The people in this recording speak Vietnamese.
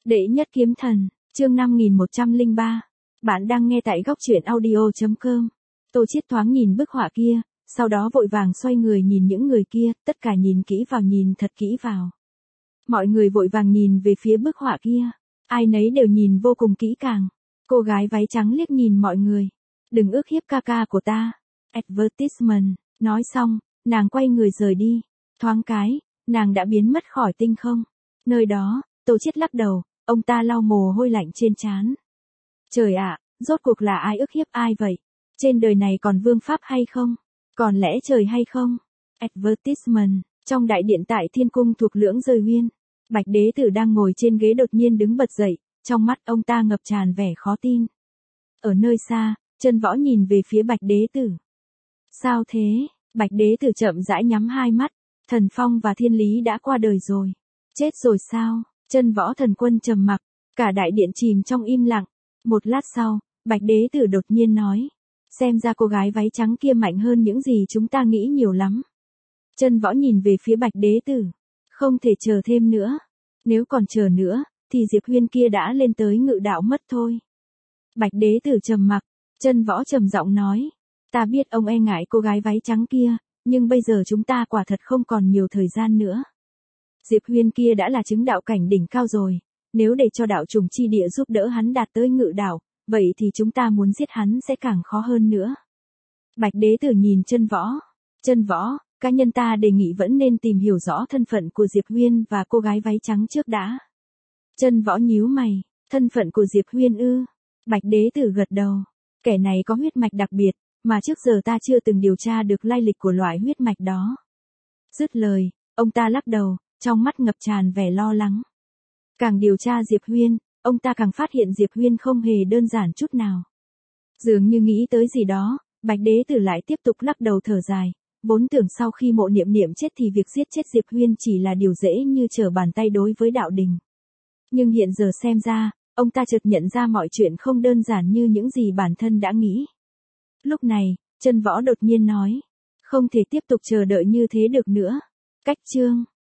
Đệ nhất kiếm thần, chương 5103. Bạn đang nghe tại góc truyện audio.com. Tô Chiết thoáng nhìn bức họa kia, sau đó vội vàng xoay người nhìn những người kia, tất cả nhìn kỹ vào, nhìn thật kỹ vào. Mọi người vội vàng nhìn về phía bức họa kia, ai nấy đều nhìn vô cùng kỹ càng. Cô gái váy trắng liếc nhìn mọi người. Đừng ước hiếp ca ca của ta. Advertisement, nói xong, nàng quay người rời đi. Thoáng cái, nàng đã biến mất khỏi tinh không. Nơi đó, Tô Chiết lắc đầu, ông ta lau mồ hôi lạnh trên trán. Trời ạ, rốt cuộc là ai ức hiếp ai vậy? Trên đời này còn vương pháp hay không? Còn lẽ trời hay không? Advertisement, trong đại điện tại thiên cung thuộc Lưỡng Dơi Huyên. Bạch Đế Tử đang ngồi trên ghế đột nhiên đứng bật dậy, trong mắt ông ta ngập tràn vẻ khó tin. Ở nơi xa, Chân Võ nhìn về phía Bạch Đế Tử. Sao thế? Bạch Đế Tử chậm rãi nhắm hai mắt. Thần Phong và Thiên Lý đã qua đời rồi. Chết rồi sao? Chân Võ Thần Quân trầm mặc, cả đại điện chìm trong im lặng. Một lát sau, Bạch Đế Tử đột nhiên nói. Xem ra cô gái váy trắng kia mạnh hơn những gì chúng ta nghĩ nhiều lắm. Chân Võ nhìn về phía Bạch Đế Tử. Không thể chờ thêm nữa. Nếu còn chờ nữa, thì Diệp Huyên kia đã lên tới Ngự Đạo mất thôi. Bạch Đế Tử trầm mặc, Chân Võ trầm giọng nói. Ta biết ông e ngại cô gái váy trắng kia, nhưng bây giờ chúng ta quả thật không còn nhiều thời gian nữa. Diệp Huyên kia đã là chứng đạo cảnh đỉnh cao rồi, nếu để cho đạo trùng chi địa giúp đỡ hắn đạt tới Ngự Đạo, vậy thì chúng ta muốn giết hắn sẽ càng khó hơn nữa. Bạch Đế Tử nhìn Chân Võ, cá nhân ta đề nghị vẫn nên tìm hiểu rõ thân phận của Diệp Huyên và cô gái váy trắng trước đã. Chân Võ nhíu mày, thân phận của Diệp Huyên ư? Bạch Đế Tử gật đầu, kẻ này có huyết mạch đặc biệt, mà trước giờ ta chưa từng điều tra được lai lịch của loại huyết mạch đó. Dứt lời, ông ta lắc đầu, trong mắt ngập tràn vẻ lo lắng. Càng điều tra Diệp Huyên, ông ta càng phát hiện Diệp Huyên không hề đơn giản chút nào. Dường như nghĩ tới gì đó, Bạch Đế Tử lại tiếp tục lắc đầu thở dài, vốn tưởng sau khi Mộ Niệm Niệm chết thì việc giết chết Diệp Huyên chỉ là điều dễ như trở bàn tay đối với đạo đình. Nhưng hiện giờ xem ra, ông ta chợt nhận ra mọi chuyện không đơn giản như những gì bản thân đã nghĩ. Lúc này, Chân Võ đột nhiên nói, không thể tiếp tục chờ đợi như thế được nữa. Cách chương